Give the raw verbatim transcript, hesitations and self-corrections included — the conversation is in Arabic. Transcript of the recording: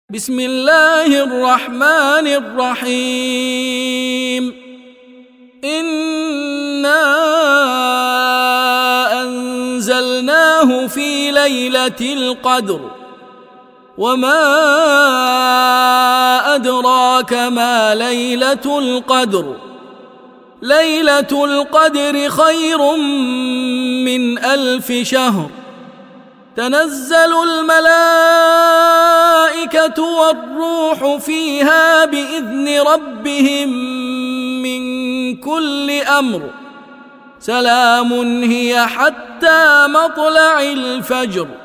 بسم الله الرحمن الرحيم إنا أنزلناه في ليلة القدر وما أدراك ما ليلة القدر ليلة القدر خير من ألف شهر تنزل الملائكة والروح فيها بإذن ربهم من كل أمر سلام هي حتى مطلع الفجر.